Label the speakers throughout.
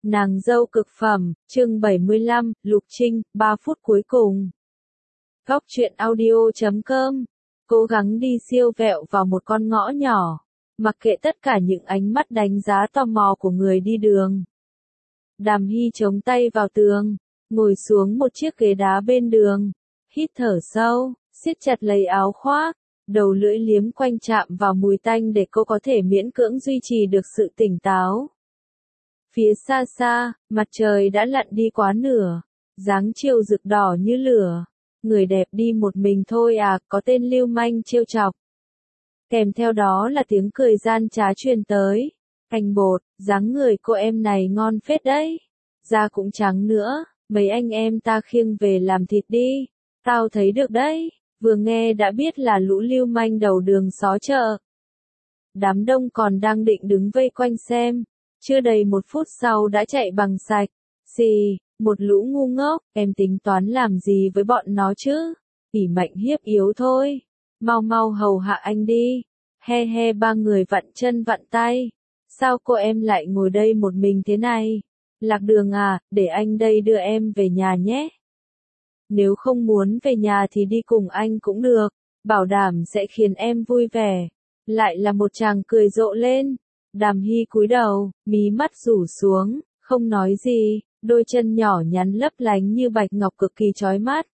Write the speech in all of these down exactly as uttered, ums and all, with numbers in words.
Speaker 1: Nàng dâu cực phẩm, chương bảy mươi lăm, Lục Trinh, ba phút cuối cùng. Góc truyện audio chấm com. Cố gắng đi siêu vẹo vào một con ngõ nhỏ, mặc kệ tất cả những ánh mắt đánh giá tò mò của người đi đường. Đàm Hy chống tay vào tường, ngồi xuống một chiếc ghế đá bên đường, hít thở sâu, siết chặt lấy áo khoác, đầu lưỡi liếm quanh chạm vào mùi tanh để cô có thể miễn cưỡng duy trì được sự tỉnh táo. Phía xa xa, mặt trời đã lặn đi quá nửa, dáng chiều rực đỏ như lửa. Người đẹp đi một mình thôi à, có tên lưu manh trêu chọc. Kèm theo đó là tiếng cười gian trá truyền tới. Canh bột, dáng người cô em này ngon phết đấy. Da cũng trắng nữa, mấy anh em ta khiêng về làm thịt đi. Tao thấy được đấy, vừa nghe đã biết là lũ lưu manh đầu đường xó chợ. Đám đông còn đang định đứng vây quanh xem. Chưa đầy một phút sau đã chạy bằng sạch. Xì, một lũ ngu ngốc, em tính toán làm gì với bọn nó chứ? ỉ mạnh hiếp yếu thôi. Mau mau hầu hạ anh đi. He he ba người vặn chân vặn tay. Sao cô em lại ngồi đây một mình thế này? Lạc đường à, để anh đây đưa em về nhà nhé. Nếu không muốn về nhà thì đi cùng anh cũng được, bảo đảm sẽ khiến em vui vẻ. Lại là một chàng cười rộ lên. Đàm Hy cúi đầu, mí mắt rủ xuống, không nói gì, đôi chân nhỏ nhắn lấp lánh như bạch ngọc cực kỳ chói mắt.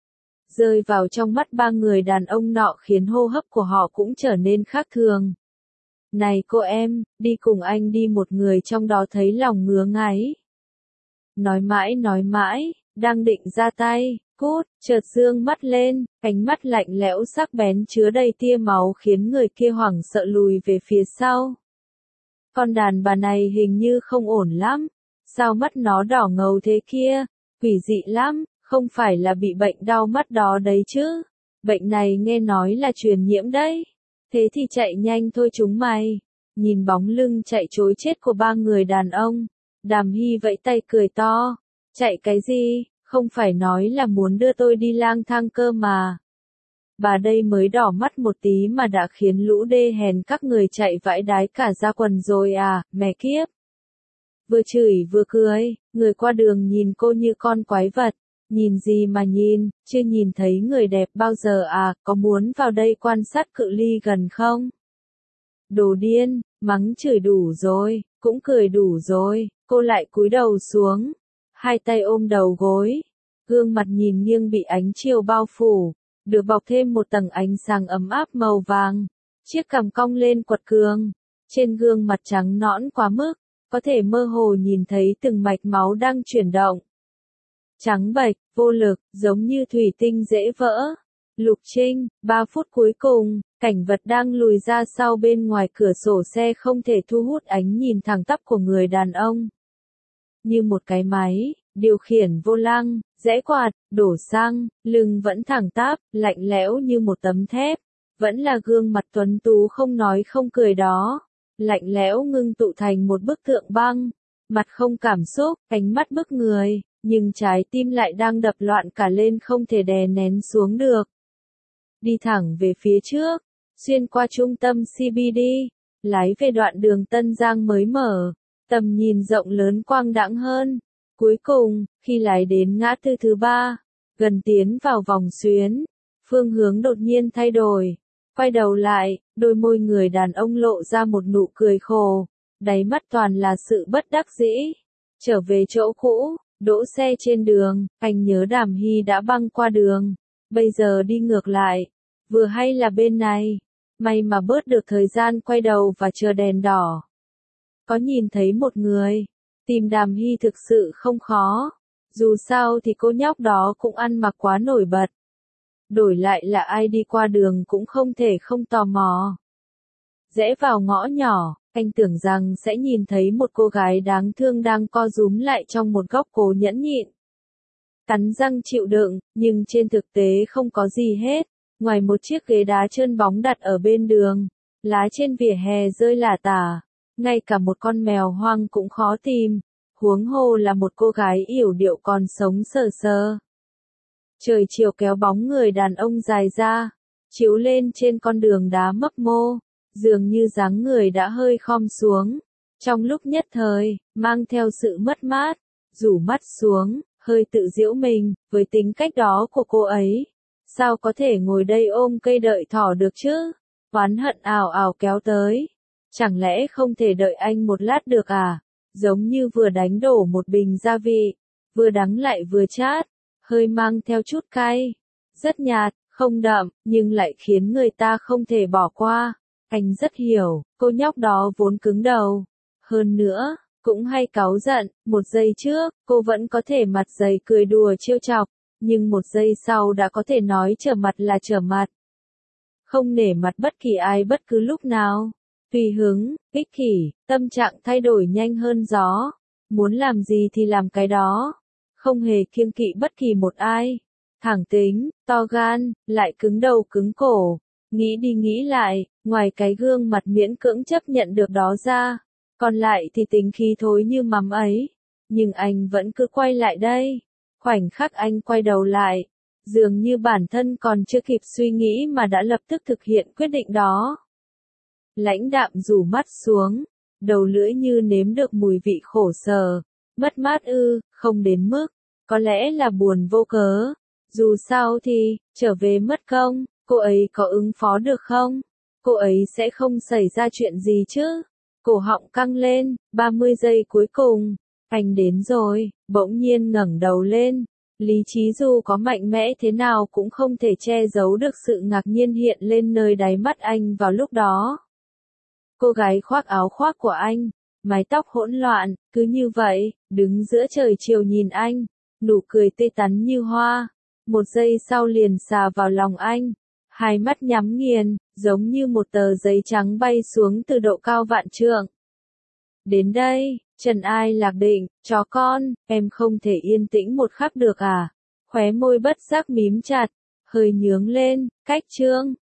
Speaker 1: Rơi vào trong mắt ba người đàn ông nọ khiến hô hấp của họ cũng trở nên khác thường. Này cô em, đi cùng anh đi, một người trong đó thấy lòng ngứa ngáy. Nói mãi nói mãi, đang định ra tay, cút, chợt dương mắt lên, ánh mắt lạnh lẽo sắc bén chứa đầy tia máu khiến người kia hoảng sợ lùi về phía sau. Con đàn bà này hình như không ổn lắm. Sao mắt nó đỏ ngầu thế kia? Quỷ dị lắm, không phải là bị bệnh đau mắt đó đấy chứ? Bệnh này nghe nói là truyền nhiễm đấy. Thế thì chạy nhanh thôi chúng mày. Nhìn bóng lưng chạy trối chết của ba người đàn ông, Đàm Hy vẫy tay cười to. Chạy cái gì? Không phải nói là muốn đưa tôi đi lang thang cơ mà. Bà đây mới đỏ mắt một tí mà đã khiến lũ đê hèn các người chạy vãi đái cả ra quần rồi à, mẹ kiếp. Vừa chửi vừa cười, người qua đường nhìn cô như con quái vật. Nhìn gì mà nhìn, chưa nhìn thấy người đẹp bao giờ à, có muốn vào đây quan sát cự ly gần không? Đồ điên, mắng chửi đủ rồi, cũng cười đủ rồi, cô lại cúi đầu xuống. Hai tay ôm đầu gối, gương mặt nhìn nghiêng bị ánh chiều bao phủ. Được bọc thêm một tầng ánh sáng ấm áp màu vàng, chiếc cằm cong lên quật cường, trên gương mặt trắng nõn quá mức, có thể mơ hồ nhìn thấy từng mạch máu đang chuyển động. Trắng bệch, vô lực, giống như thủy tinh dễ vỡ. Lục Trinh, ba phút cuối cùng, cảnh vật đang lùi ra sau bên ngoài cửa sổ xe không thể thu hút ánh nhìn thẳng tắp của người đàn ông. Như một cái máy, điều khiển vô lăng, rẽ quạt, đổ xăng, lưng vẫn thẳng tắp, lạnh lẽo như một tấm thép. Vẫn là gương mặt tuấn tú không nói không cười đó. Lạnh lẽo ngưng tụ thành một bức tượng băng. Mặt không cảm xúc, ánh mắt bức người, nhưng trái tim lại đang đập loạn cả lên không thể đè nén xuống được. Đi thẳng về phía trước, xuyên qua trung tâm xê bê đê, lái về đoạn đường Tân Giang mới mở. Tầm nhìn rộng lớn quang đãng hơn. Cuối cùng, khi lái đến ngã tư thứ ba, gần tiến vào vòng xuyến, phương hướng đột nhiên thay đổi. Quay đầu lại, đôi môi người đàn ông lộ ra một nụ cười khổ, đáy mắt toàn là sự bất đắc dĩ. Trở về chỗ cũ, đỗ xe trên đường, anh nhớ Đàm Hy đã băng qua đường. Bây giờ đi ngược lại, vừa hay là bên này. May mà bớt được thời gian quay đầu và chờ đèn đỏ. Có nhìn thấy một người, tìm Đàm Hy thực sự không khó. Dù sao thì cô nhóc đó cũng ăn mặc quá nổi bật. Đổi lại là ai đi qua đường cũng không thể không tò mò. Rẽ vào ngõ nhỏ, anh tưởng rằng sẽ nhìn thấy một cô gái đáng thương đang co rúm lại trong một góc cố nhẫn nhịn. Cắn răng chịu đựng, nhưng trên thực tế không có gì hết. Ngoài một chiếc ghế đá trơn bóng đặt ở bên đường, lá trên vỉa hè rơi lả tả. Ngay cả một con mèo hoang cũng khó tìm, huống hồ là một cô gái yểu điệu còn sống sờ sờ. Trời chiều kéo bóng người đàn ông dài ra, chiếu lên trên con đường đá mấp mô, dường như dáng người đã hơi khom xuống, Trong lúc nhất thời, mang theo sự mất mát, rủ mắt xuống, hơi tự giễu mình, với tính cách đó của cô ấy. Sao có thể ngồi đây ôm cây đợi thỏ được chứ? Oán hận ào ào kéo tới. Chẳng lẽ không thể đợi anh một lát được à? Giống như vừa đánh đổ một bình gia vị, vừa đắng lại vừa chát, hơi mang theo chút cay. Rất nhạt, không đậm, nhưng lại khiến người ta không thể bỏ qua. Anh rất hiểu, cô nhóc đó vốn cứng đầu. Hơn nữa, cũng hay cáu giận, một giây trước, cô vẫn có thể mặt dày cười đùa trêu chọc, nhưng một giây sau đã có thể nói trở mặt là trở mặt. Không nể mặt bất kỳ ai bất cứ lúc nào. Tùy hứng, ích kỷ, tâm trạng thay đổi nhanh hơn gió. Muốn làm gì thì làm cái đó. Không hề kiêng kỵ bất kỳ một ai. Thẳng tính, to gan, lại cứng đầu cứng cổ. Nghĩ đi nghĩ lại, ngoài cái gương mặt miễn cưỡng chấp nhận được đó ra, còn lại thì tính khí thối như mắm ấy. Nhưng anh vẫn cứ quay lại đây. Khoảnh khắc anh quay đầu lại, dường như bản thân còn chưa kịp suy nghĩ mà đã lập tức thực hiện quyết định đó. Lãnh đạm rủ mắt xuống, đầu lưỡi như nếm được mùi vị khổ sở. Mất mát ư, không đến mức, có lẽ là buồn vô cớ. Dù sao thì, trở về mất công, cô ấy có ứng phó được không? Cô ấy sẽ không xảy ra chuyện gì chứ? Cổ họng căng lên, ba mươi giây cuối cùng, anh đến rồi, bỗng nhiên ngẩng đầu lên. Lý trí dù có mạnh mẽ thế nào cũng không thể che giấu được sự ngạc nhiên hiện lên nơi đáy mắt anh vào lúc đó. Cô gái khoác áo khoác của anh, mái tóc hỗn loạn, cứ như vậy, đứng giữa trời chiều nhìn anh, nụ cười tươi tắn như hoa. Một giây sau liền xà vào lòng anh, hai mắt nhắm nghiền, giống như một tờ giấy trắng bay xuống từ độ cao vạn trượng. Đến đây, Trần Ai Lạc định, chó con, em không thể yên tĩnh một khắc được à? Khóe môi bất giác mím chặt, hơi nhướng lên, cách trương,